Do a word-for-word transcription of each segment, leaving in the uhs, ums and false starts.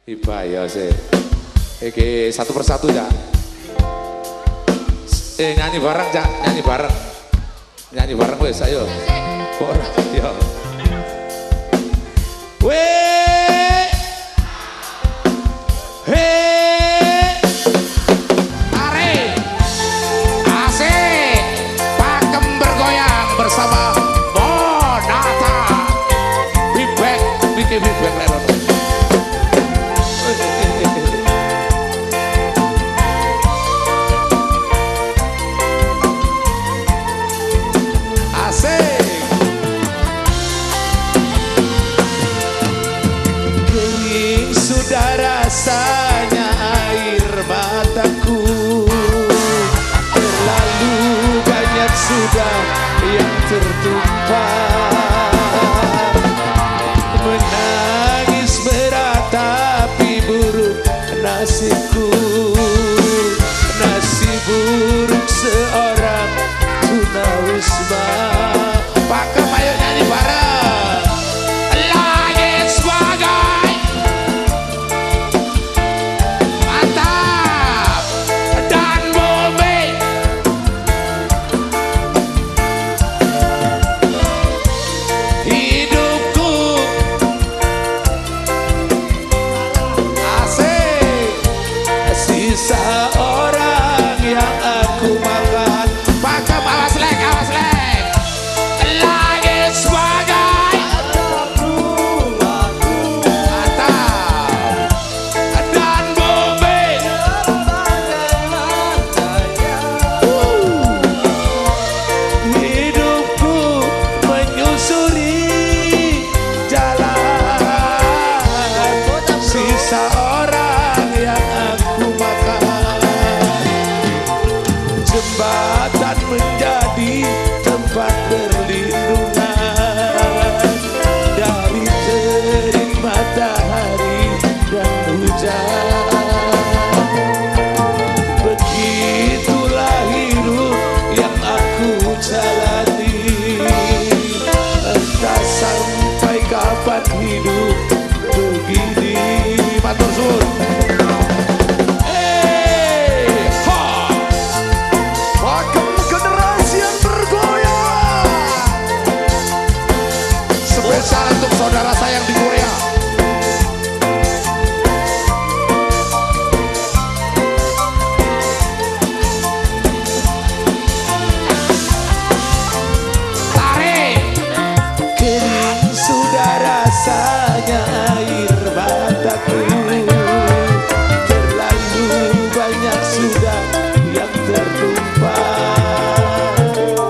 Iba ya sih. Oke, satu persatu ya. Eh nyanyi bareng Cak, nyanyi bareng. Nyanyi bareng wes ayo. Kok ora ya. Weh. Hei. Are. Asik. Pakem bergoyang bersama Monata. Bibek, bikin bibek lelo. Rasanya air mataku terlalu banyak sudah yang tertumpah, menangis meratapi buruk nasibku, nasib buruk seorang tunawisma. Pakem ayo nyanyi bareng. Seorang yang aku makan. Pakem awas lek, awas lek. Lagi sebagai atap dan bumi hidupku menyusuri jalan sisa orang yang aku makan. Jembatan menjadi tempat perlindungan dari terik matahari dan hujan. Begitulah hidup yang aku jalani, entah sampai kapan hidup begini. Matur suwun. Spesial untuk saudara sayang di Korea. Tarik. Kering sudah rasanya air mataku, terlalu banyak sudah yang tertumpah,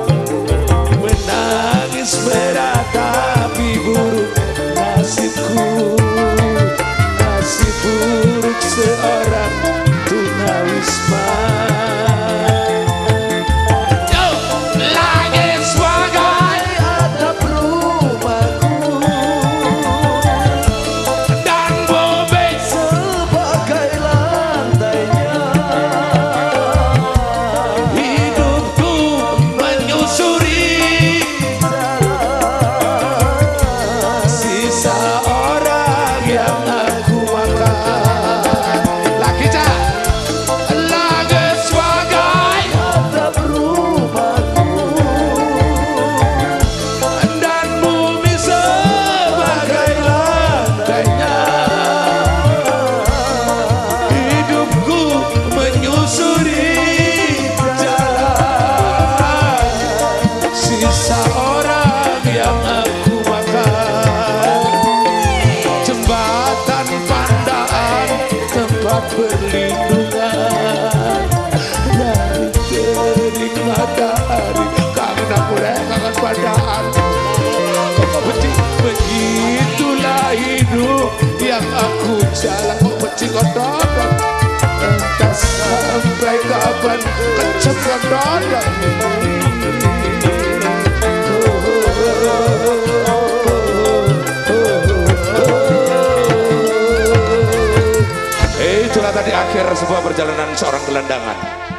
menangis meratapi buruk nasibku, nasib buruk seorang tunawisma. Lagi sebagai atap rumahku dan bumi sebagai lantainya. Hidupku menyusuri sisa orang yang aku makan. Lagi Cak. Lagi sebagai atap rumahku dan bumi sebagai lantainya. Hidupku menyusuri jalan sisa orang yang aku makan. Jembatan pandaan tempat perlindungan dari terik matahari. Kangen aku deh, kangen pandaan. Begitulah hidup yang aku jalan. Kok benci kodok, entah sampai kapan kecem kodok. Itulah tadi akhir sebuah perjalanan seorang gelandangan.